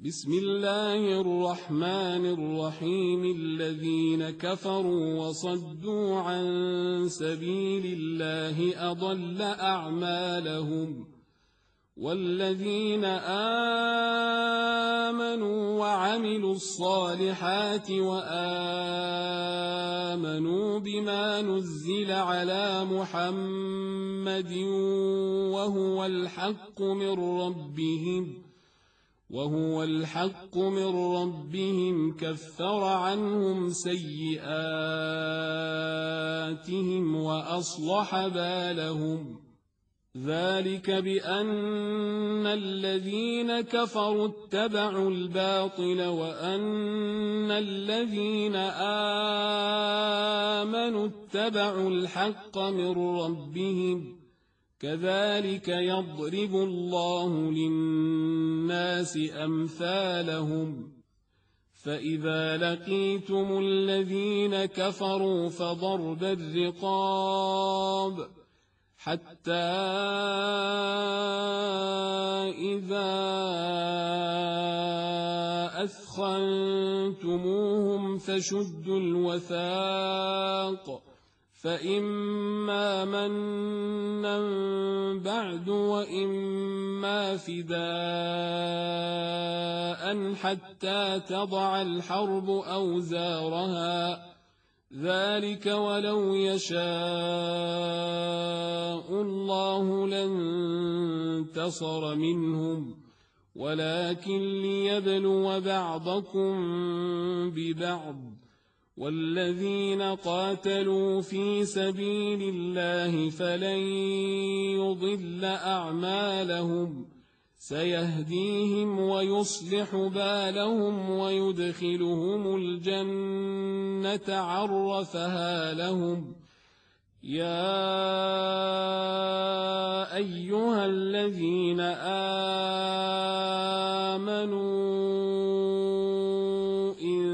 بسم الله الرحمن الرحيم. الذين كفروا وصدوا عن سبيل الله أضل أعمالهم، والذين آمنوا وعملوا الصالحات وآمنوا بما نزل على محمد وهو الحق من ربهم كفر عنهم سيئاتهم وأصلح بالهم. ذلك بأن الذين كفروا اتبعوا الباطل وأن الذين آمنوا اتبعوا الحق من ربهم. كذلك يضرب الله للناس أمثالهم. فإذا لقيتم الذين كفروا فضرب الرقاب حتى إذا أثخنتموهم فشدوا الوثاق، فإما منا بعد وإما فداء حتى تضع الحرب أوزارها. ذلك ولو يشاء الله لانتصر منهم، ولكن ليبلو بعضكم ببعض. والذين قاتلوا في سبيل الله فلن يضل أعمالهم، سيهديهم ويصلح بالهم ويدخلهم الجنة عرفها لهم. يا أيها الذين آمنوا إن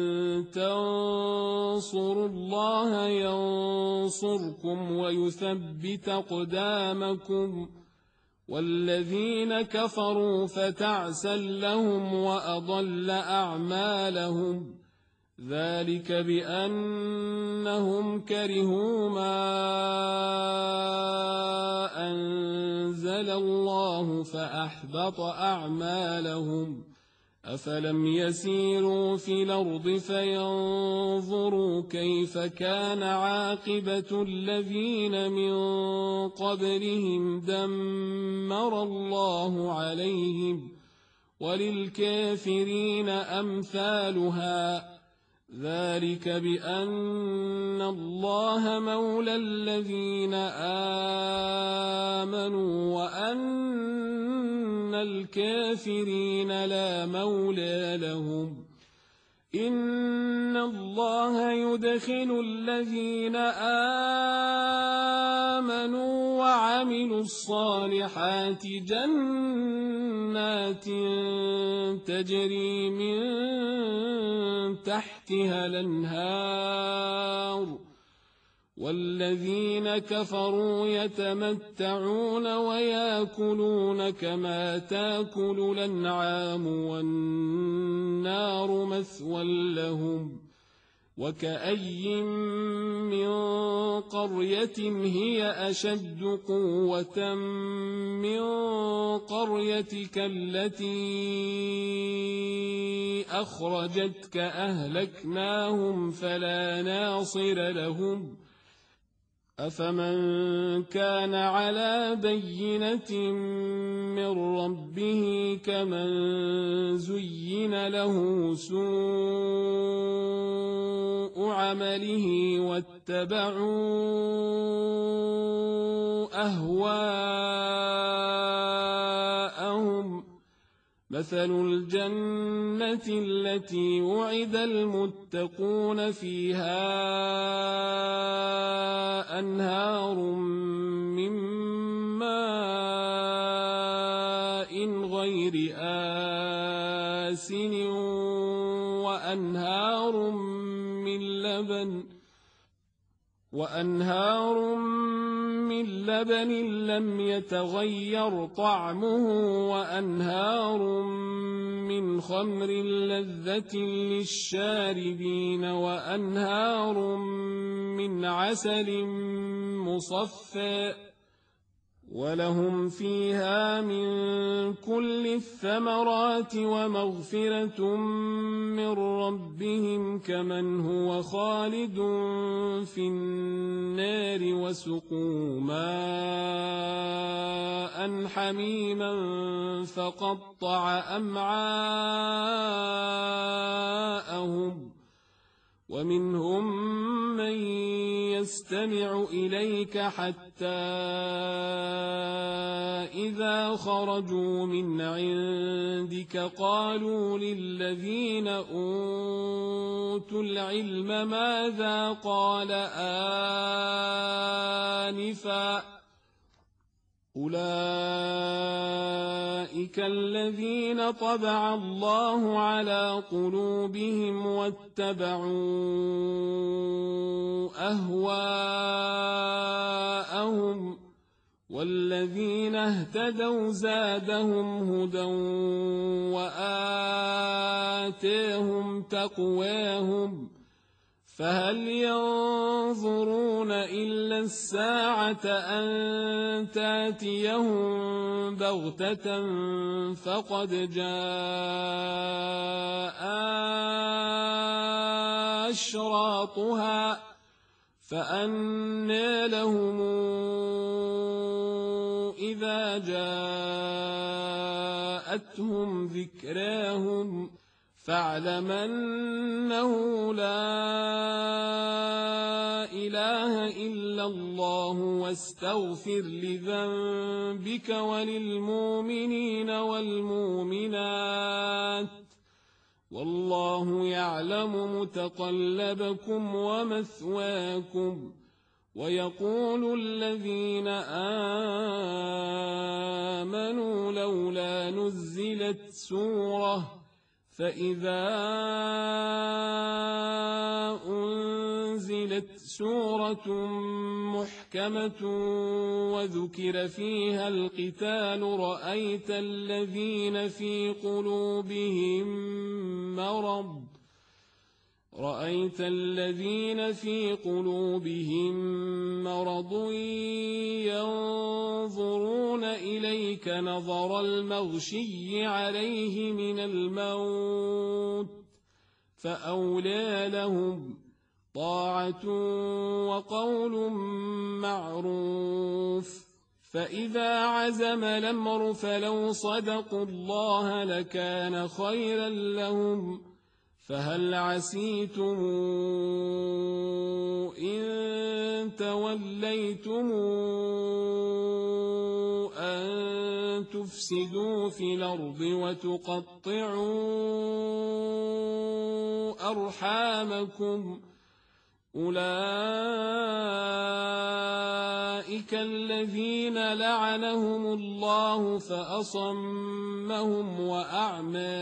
تنصروا الله ينصركم ويثبت أقدامكم. والذين كفروا فتعسا لهم وأضل أعمالهم. ذلك بأنهم كرهوا ما أنزل الله فأحبط أعمالهم. أفلم يسيروا في الأرض فينظروا كيف كان عاقبة الذين من قبلهم دمر الله عليهم، وللكافرين أمثالها. ذلك بأن الله مولى الذين آمنوا وأن الكافرين لا مولى لهم. إن الله يدخل الذين آمنوا وعملوا الصالحات جنات تجري من تحتها الأنهار، والذين كفروا يتمتعون ويأكلون كما تأكل الأنعام والنار مثوى لهم. وكأي من قرية هي أشد قوة من قريتك التي أخرجتك أهلكناهم فلا ناصر لهم. أفمن كان على بينة من ربه كمن زين له سوء عمله واتبعوا أهواءهم. مثل الجنة التي وعد المتقون فيها أنهار من ماء غير آسن وأنهار من لبن لم يتغير طعمه وأنهار من من خمر لذة للشاربين وأنهار من عسل مصفى ولهم فيها من كل الثمرات ومغفرة من ربهم كمن هو خالد في النار وسقوا ماء حميما فقطع أمعاءهم ومنهم من يستمع إليك حتى إذا خرجوا من عندك قالوا للذين أوتوا العلم ماذا قال آنفا أولئك الذين طبع الله على قلوبهم واتبعوا أهواءهم والذين اهتدوا زادهم هدى وآتاهم تقواهم فهل ينظرون إلا الساعة أن تأتيهم بغتة فقد جاء أشراطها فأنى لهم إذا جاءتهم ذكراهم فاعلم أنه لا إله إلا الله واستغفر لذنبك وللمؤمنين والمؤمنات والله يعلم متقلبكم ومثواكم ويقول الذين آمنوا لولا نزلت سورة فإذا أنزلت سورة محكمة وذكر فيها القتال رأيت الذين في قلوبهم مرض ينظرون إليك نظر المغشي عليه من الموت فأولى لهم طاعة وقول معروف فإذا عزم الأمر فلو صدقوا الله لكان خيرا لهم فهل عسيتم إن توليتم أن تفسدوا في الأرض وتقطعوا أرحامكم أولئك الذين لعنهم الله فأصمهم وأعمى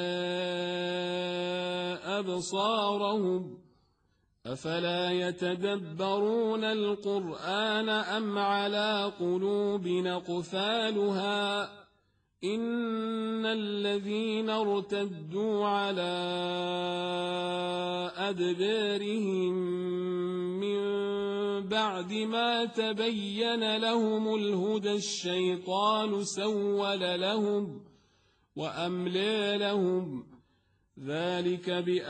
أبصارهم أفلا يتدبرون القرآن أم على قلوب أقفالها إن الذين ارتدوا على أدبارهم من بعد ما تبين لهم الهدى الشيطان سول لهم وأملى لهم ذلك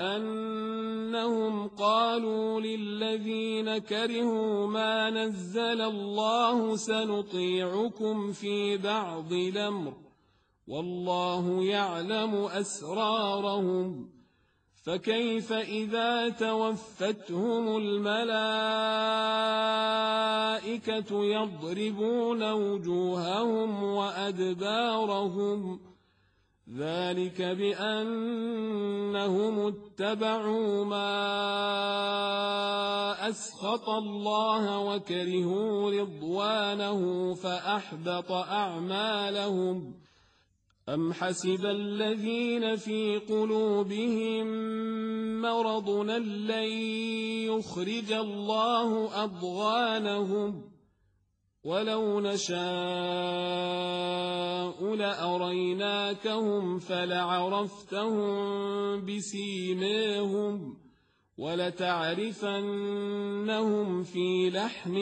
بأنهم قالوا للذين كرهوا ما نزل الله سنطيعكم في بعض الأمر والله يعلم أسرارهم فكيف إذا توفتهم الملائكة يضربون وجوههم وأدبارهم ذلك بأنهم اتبعوا ما أسخط الله وكرهوا رضوانه فأحبط أعمالهم أم حسب الذين في قلوبهم مرض لن يخرج الله أضغانهم ولو نشاء لأريناكهم فلعرفتهم بسيماهم ولتعرفنهم في لحن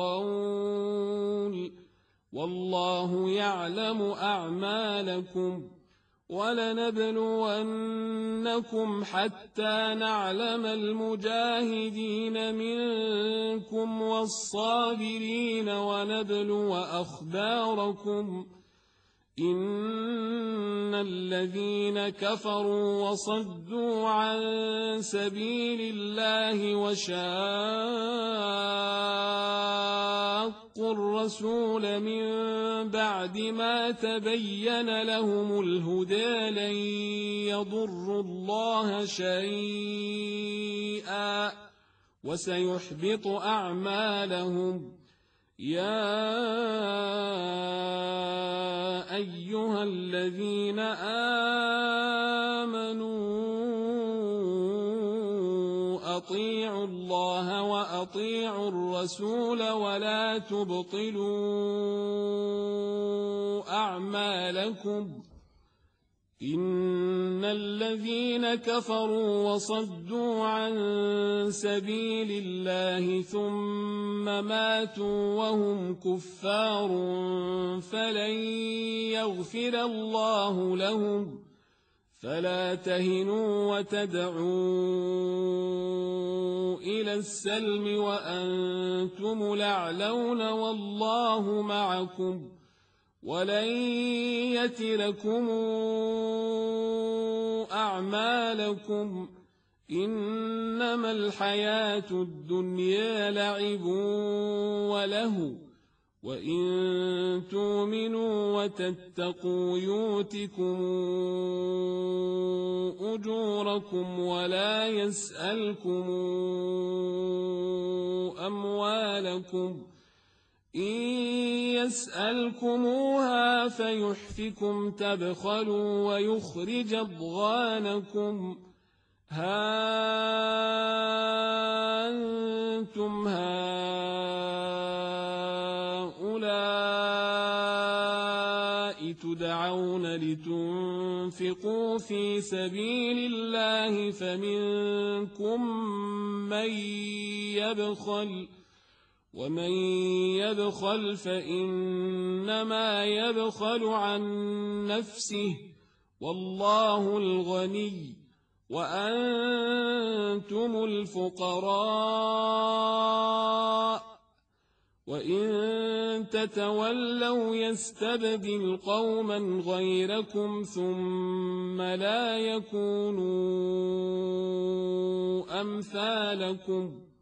القول والله يعلم أعمالكم ولنبلونكم حتى نعلم المجاهدين منكم والصابرين ونبلو أخباركم إن الذين كفروا وصدوا عن سبيل الله وشاقوا الرسول من بعد ما تبين لهم الهدى لن يضروا الله شيئا وسيحبط أعمالهم يا أيها الذين آمنوا أطيعوا الله وأطيعوا الرسول ولا تبطلوا أعمالكم إن الذين كفروا وصدوا عن سبيل الله ثم ماتوا وهم كفار فلن يغفر الله لهم فلا تهنوا وتدعوا إلى السلم وأنتم الأعلون والله معكم ولن يتركم أعمالكم إنما الحياة الدنيا لعب وله وإن تؤمنوا وتتقوا يؤتكم أجوركم ولا يسألكم أموالكم إن يسألكموها فيحفكم تبخلوا ويخرج أضغانكم ها أنتم هؤلاء تدعون لتنفقوا في سبيل الله فمنكم من يبخل ومن يبخل فإنما يبخل عن نفسه والله الغني وأنتم الفقراء وإن تتولوا يستبدل قوما غيركم ثم لا يكونوا أمثالكم